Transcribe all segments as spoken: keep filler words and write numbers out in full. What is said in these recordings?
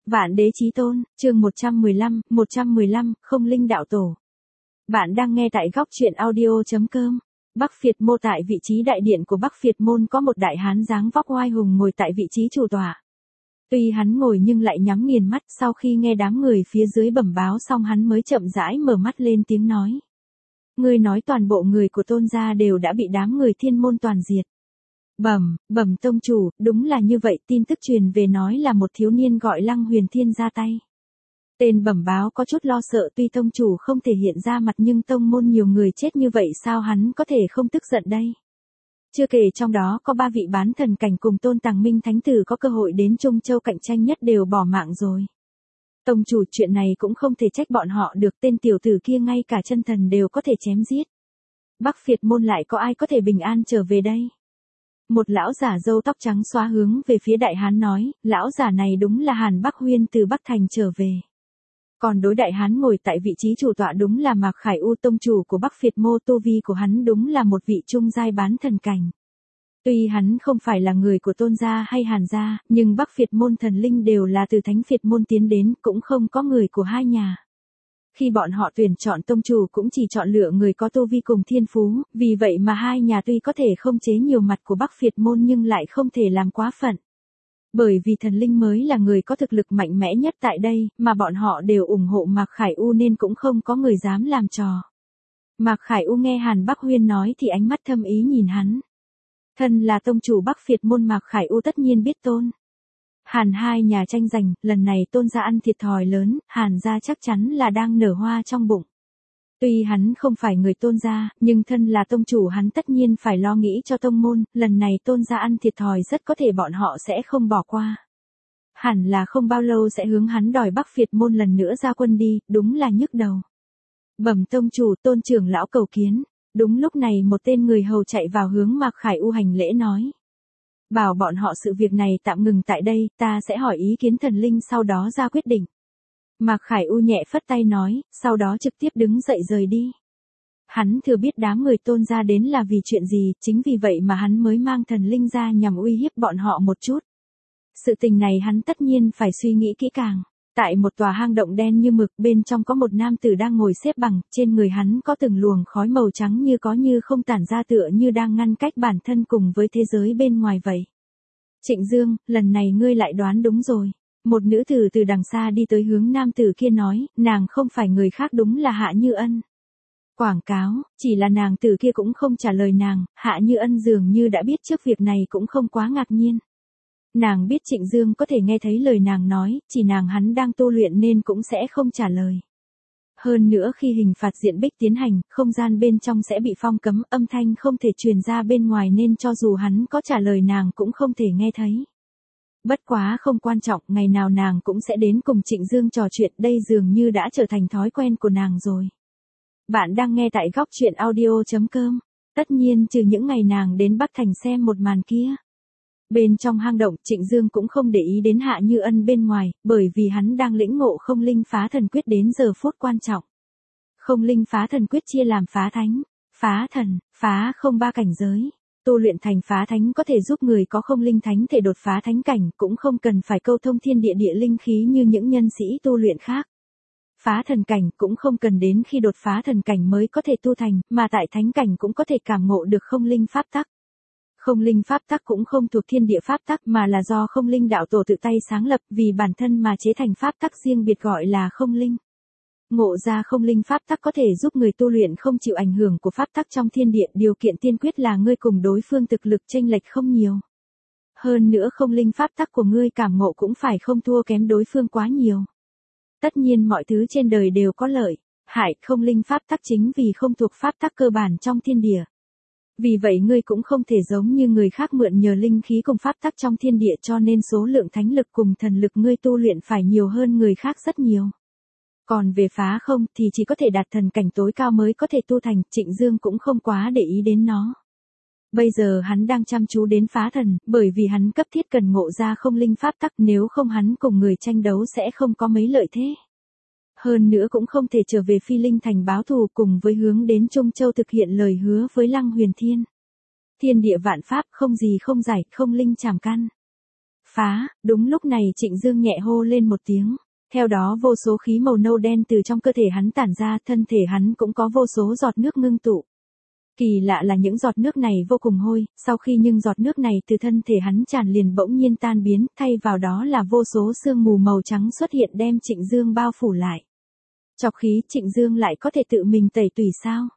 Vạn Đế Chí Tôn, chương một trăm mười lăm, một trăm mười lăm, Không Linh Đạo Tổ. Bạn đang nghe tại góc truyện audio.com. Bắc Phiệt Mô. Tại vị trí đại điện của Bắc Phiệt Môn có một đại hán dáng vóc oai hùng ngồi tại vị trí chủ tọa. Tuy hắn ngồi nhưng lại nhắm nghiền mắt, sau khi nghe đám người phía dưới bẩm báo xong hắn mới chậm rãi mở mắt lên tiếng nói. Ngươi nói toàn bộ người của Tôn gia đều đã bị đám người Thiên Môn toàn diệt. Bẩm, bẩm tông chủ, đúng là như vậy, tin tức truyền về nói là một thiếu niên gọi Lăng Huyền Thiên ra tay. Tên bẩm báo có chút lo sợ, tuy tông chủ không thể hiện ra mặt nhưng tông môn nhiều người chết như vậy sao hắn có thể không tức giận đây. Chưa kể trong đó có ba vị bán thần cảnh cùng Tôn Tàng Minh Thánh Tử có cơ hội đến Trung Châu cạnh tranh nhất đều bỏ mạng rồi. Tông chủ, chuyện này cũng không thể trách bọn họ được, tên tiểu tử kia ngay cả chân thần đều có thể chém giết. Bắc Phiệt Môn lại có ai có thể bình an trở về đây? Một lão giả râu tóc trắng xóa hướng về phía đại hán nói, lão giả này đúng là Hàn Bắc Huyên từ Bắc Thành trở về. Còn đối đại hán ngồi tại vị trí chủ tọa đúng là Mạc Khải U, tông chủ của Bắc Phiệt Mô, tu vi của hắn đúng là một vị trung giai bán thần cảnh. Tuy hắn không phải là người của Tôn gia hay Hàn gia, nhưng Bắc Phiệt Môn thần linh đều là từ Thánh Phiệt Môn tiến đến, cũng không có người của hai nhà. Khi bọn họ tuyển chọn tông chủ cũng chỉ chọn lựa người có tu vi cùng thiên phú, vì vậy mà hai nhà tuy có thể không chế nhiều mặt của Bắc Phiệt Môn nhưng lại không thể làm quá phận. Bởi vì thần linh mới là người có thực lực mạnh mẽ nhất tại đây, mà bọn họ đều ủng hộ Mạc Khải U nên cũng không có người dám làm trò. Mạc Khải U nghe Hàn Bắc Huyên nói thì ánh mắt thâm ý nhìn hắn. Thân là tông chủ Bắc Phiệt Môn, Mạc Khải U tất nhiên biết Tôn Hàn hai nhà tranh giành, lần này Tôn gia ăn thiệt thòi lớn, Hàn gia chắc chắn là đang nở hoa trong bụng. Tuy hắn không phải người Tôn gia, nhưng thân là tông chủ hắn tất nhiên phải lo nghĩ cho tông môn, lần này Tôn gia ăn thiệt thòi rất có thể bọn họ sẽ không bỏ qua. Hẳn là không bao lâu sẽ hướng hắn đòi Bắc Phiệt Môn lần nữa ra quân đi, đúng là nhức đầu. Bẩm tông chủ, Tôn trưởng lão cầu kiến. Đúng lúc này một tên người hầu chạy vào hướng Mạc Khải U hành lễ nói. Bảo bọn họ sự việc này tạm ngừng tại đây, ta sẽ hỏi ý kiến thần linh sau đó ra quyết định. Mạc Khải U nhẹ phất tay nói, sau đó trực tiếp đứng dậy rời đi. Hắn thừa biết đám người Tôn gia đến là vì chuyện gì, chính vì vậy mà hắn mới mang thần linh ra nhằm uy hiếp bọn họ một chút. Sự tình này hắn tất nhiên phải suy nghĩ kỹ càng. Tại một tòa hang động đen như mực, bên trong có một nam tử đang ngồi xếp bằng, trên người hắn có từng luồng khói màu trắng như có như không tản ra, tựa như đang ngăn cách bản thân cùng với thế giới bên ngoài vậy. Trịnh Dương, lần này ngươi lại đoán đúng rồi. Một nữ tử từ đằng xa đi tới hướng nam tử kia nói, nàng không phải người khác đúng là Hạ Như Ân. Quảng cáo, chỉ là nàng tử kia cũng không trả lời nàng, Hạ Như Ân dường như đã biết trước việc này cũng không quá ngạc nhiên. Nàng biết Trịnh Dương có thể nghe thấy lời nàng nói, chỉ nàng hắn đang tu luyện nên cũng sẽ không trả lời. Hơn nữa khi hình phạt diện bích tiến hành, không gian bên trong sẽ bị phong cấm, âm thanh không thể truyền ra bên ngoài nên cho dù hắn có trả lời nàng cũng không thể nghe thấy. Bất quá không quan trọng, ngày nào nàng cũng sẽ đến cùng Trịnh Dương trò chuyện, đây dường như đã trở thành thói quen của nàng rồi. Bạn đang nghe tại góc truyện audio.com. Tất nhiên trừ những ngày nàng đến Bắc Thành xem một màn kia. Bên trong hang động, Trịnh Dương cũng không để ý đến Hạ Như Ân bên ngoài, bởi vì hắn đang lĩnh ngộ không linh phá thần quyết đến giờ phút quan trọng. Không linh phá thần quyết chia làm phá thánh, phá thần, phá không ba cảnh giới. Tu luyện thành phá thánh có thể giúp người có không linh thánh thể đột phá thánh cảnh, cũng không cần phải câu thông thiên địa địa linh khí như những nhân sĩ tu luyện khác. Phá thần cảnh cũng không cần đến khi đột phá thần cảnh mới có thể tu thành, mà tại thánh cảnh cũng có thể cảm ngộ được không linh pháp tắc. Không linh pháp tắc cũng không thuộc thiên địa pháp tắc mà là do không linh đạo tổ tự tay sáng lập, vì bản thân mà chế thành pháp tắc riêng biệt gọi là không linh. Ngộ ra không linh pháp tắc có thể giúp người tu luyện không chịu ảnh hưởng của pháp tắc trong thiên địa, điều kiện tiên quyết là ngươi cùng đối phương thực lực chênh lệch không nhiều. Hơn nữa không linh pháp tắc của ngươi cảm ngộ cũng phải không thua kém đối phương quá nhiều. Tất nhiên mọi thứ trên đời đều có lợi, hại, không linh pháp tắc chính vì không thuộc pháp tắc cơ bản trong thiên địa. Vì vậy ngươi cũng không thể giống như người khác mượn nhờ linh khí cùng pháp tắc trong thiên địa, cho nên số lượng thánh lực cùng thần lực ngươi tu luyện phải nhiều hơn người khác rất nhiều. Còn về phá không thì chỉ có thể đạt thần cảnh tối cao mới có thể tu thành, Trịnh Dương cũng không quá để ý đến nó. Bây giờ hắn đang chăm chú đến phá thần, bởi vì hắn cấp thiết cần ngộ ra không linh pháp tắc, nếu không hắn cùng người tranh đấu sẽ không có mấy lợi thế. Hơn nữa cũng không thể trở về Phi Linh Thành báo thù, cùng với hướng đến Trung Châu thực hiện lời hứa với Lăng Huyền Thiên. Thiên địa vạn pháp, không gì không giải, không linh chảm căn. Phá, đúng lúc này Trịnh Dương nhẹ hô lên một tiếng. Theo đó vô số khí màu nâu đen từ trong cơ thể hắn tản ra, thân thể hắn cũng có vô số giọt nước ngưng tụ. Kỳ lạ là những giọt nước này vô cùng hôi, sau khi những giọt nước này từ thân thể hắn tràn liền bỗng nhiên tan biến, thay vào đó là vô số sương mù màu trắng xuất hiện đem Trịnh Dương bao phủ lại. Chọc khí, Trịnh Dương lại có thể tự mình tẩy tủy sao?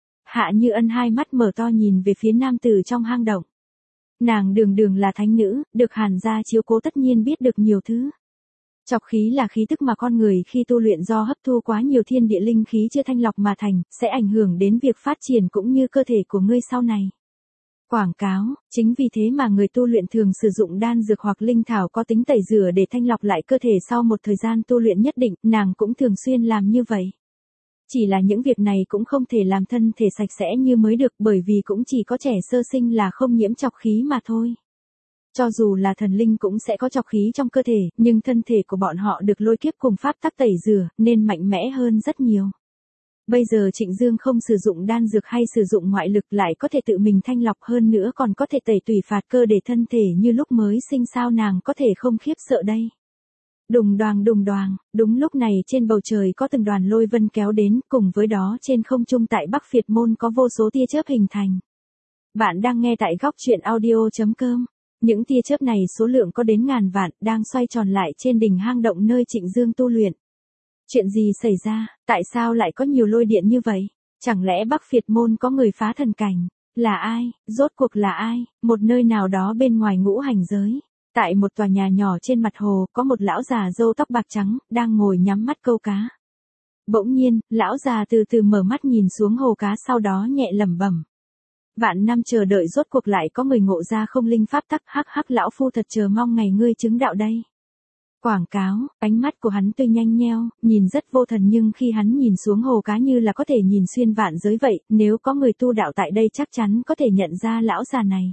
Hạ Như Ân hai mắt mở to nhìn về phía nam tử trong hang động. Nàng đường đường là thánh nữ, được Hàn gia chiếu cố tất nhiên biết được nhiều thứ. Chọc khí là khí tức mà con người khi tu luyện do hấp thu quá nhiều thiên địa linh khí chưa thanh lọc mà thành, sẽ ảnh hưởng đến việc phát triển cũng như cơ thể của ngươi sau này. Quảng cáo, chính vì thế mà người tu luyện thường sử dụng đan dược hoặc linh thảo có tính tẩy rửa để thanh lọc lại cơ thể sau một thời gian tu luyện nhất định, nàng cũng thường xuyên làm như vậy. Chỉ là những việc này cũng không thể làm thân thể sạch sẽ như mới được bởi vì cũng chỉ có trẻ sơ sinh là không nhiễm chọc khí mà thôi. Cho dù là thần linh cũng sẽ có chọc khí trong cơ thể, nhưng thân thể của bọn họ được lôi kiếp cùng pháp tắc tẩy rửa, nên mạnh mẽ hơn rất nhiều. Bây giờ Trịnh Dương không sử dụng đan dược hay sử dụng ngoại lực lại có thể tự mình thanh lọc hơn nữa còn có thể tẩy tủy phạt cơ để thân thể như lúc mới sinh sao nàng có thể không khiếp sợ đây. Đùng đoàng đùng đoàng, đúng lúc này trên bầu trời có từng đoàn lôi vân kéo đến, cùng với đó trên không trung tại Bắc Việt Môn có vô số tia chớp hình thành. Bạn đang nghe tại góc truyện audio chấm com. Những tia chớp này số lượng có đến ngàn vạn, đang xoay tròn lại trên đỉnh hang động nơi Trịnh Dương tu luyện. Chuyện gì xảy ra, tại sao lại có nhiều lôi điện như vậy? Chẳng lẽ Bắc Việt Môn có người phá thần cảnh? Là ai, rốt cuộc là ai? Một nơi nào đó bên ngoài ngũ hành giới. Tại một tòa nhà nhỏ trên mặt hồ, có một lão già râu tóc bạc trắng, đang ngồi nhắm mắt câu cá. Bỗng nhiên, lão già từ từ mở mắt nhìn xuống hồ cá sau đó nhẹ lẩm bẩm. Vạn năm chờ đợi rốt cuộc lại có người ngộ ra không linh pháp tắc, hắc hắc lão phu thật chờ mong ngày ngươi chứng đạo đây. Quảng cáo, ánh mắt của hắn tuy nhanh nheo, nhìn rất vô thần nhưng khi hắn nhìn xuống hồ cá như là có thể nhìn xuyên vạn giới vậy, nếu có người tu đạo tại đây chắc chắn có thể nhận ra lão già này.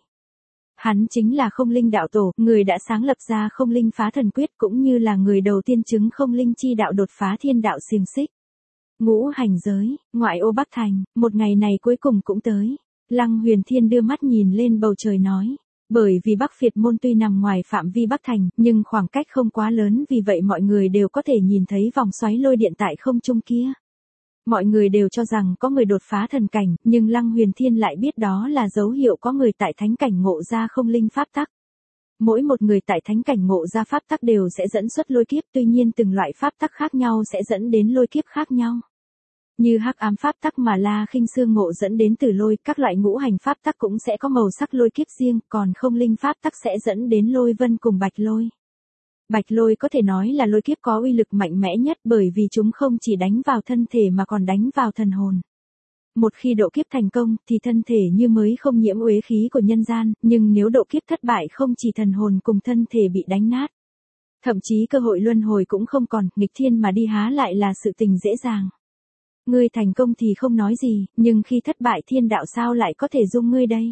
Hắn chính là Không Linh đạo tổ, người đã sáng lập ra Không Linh phá thần quyết cũng như là người đầu tiên chứng Không Linh chi đạo đột phá thiên đạo xiềng xích. Ngũ hành giới, ngoại ô Bắc Thành, một ngày này cuối cùng cũng tới. Lăng Huyền Thiên đưa mắt nhìn lên bầu trời nói. Bởi vì Bắc Việt Môn tuy nằm ngoài phạm vi Bắc Thành, nhưng khoảng cách không quá lớn vì vậy mọi người đều có thể nhìn thấy vòng xoáy lôi điện tại không trung kia. Mọi người đều cho rằng có người đột phá thần cảnh, nhưng Lăng Huyền Thiên lại biết đó là dấu hiệu có người tại thánh cảnh ngộ ra không linh pháp tắc. Mỗi một người tại thánh cảnh ngộ ra pháp tắc đều sẽ dẫn xuất lôi kiếp, tuy nhiên từng loại pháp tắc khác nhau sẽ dẫn đến lôi kiếp khác nhau. Như hắc ám pháp tắc mà La Khinh Sương ngộ dẫn đến tử lôi, các loại ngũ hành pháp tắc cũng sẽ có màu sắc lôi kiếp riêng, còn không linh pháp tắc sẽ dẫn đến lôi vân cùng bạch lôi. Bạch lôi có thể nói là lôi kiếp có uy lực mạnh mẽ nhất bởi vì chúng không chỉ đánh vào thân thể mà còn đánh vào thần hồn. Một khi độ kiếp thành công thì thân thể như mới không nhiễm uế khí của nhân gian, nhưng nếu độ kiếp thất bại không chỉ thần hồn cùng thân thể bị đánh nát. Thậm chí cơ hội luân hồi cũng không còn, nghịch thiên mà đi há lại là sự tình dễ dàng. Ngươi thành công thì không nói gì, nhưng khi thất bại thiên đạo sao lại có thể dung ngươi đây?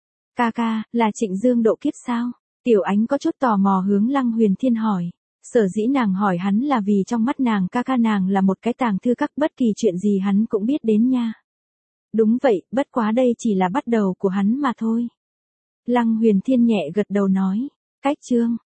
Ca ca, là Trịnh Dương độ kiếp sao? Tiểu Ánh có chút tò mò hướng Lăng Huyền Thiên hỏi. Sở dĩ nàng hỏi hắn là vì trong mắt nàng ca ca nàng là một cái tàng thư các, bất kỳ chuyện gì hắn cũng biết đến nha. Đúng vậy, bất quá đây chỉ là bắt đầu của hắn mà thôi. Lăng Huyền Thiên nhẹ gật đầu nói. Cách chương,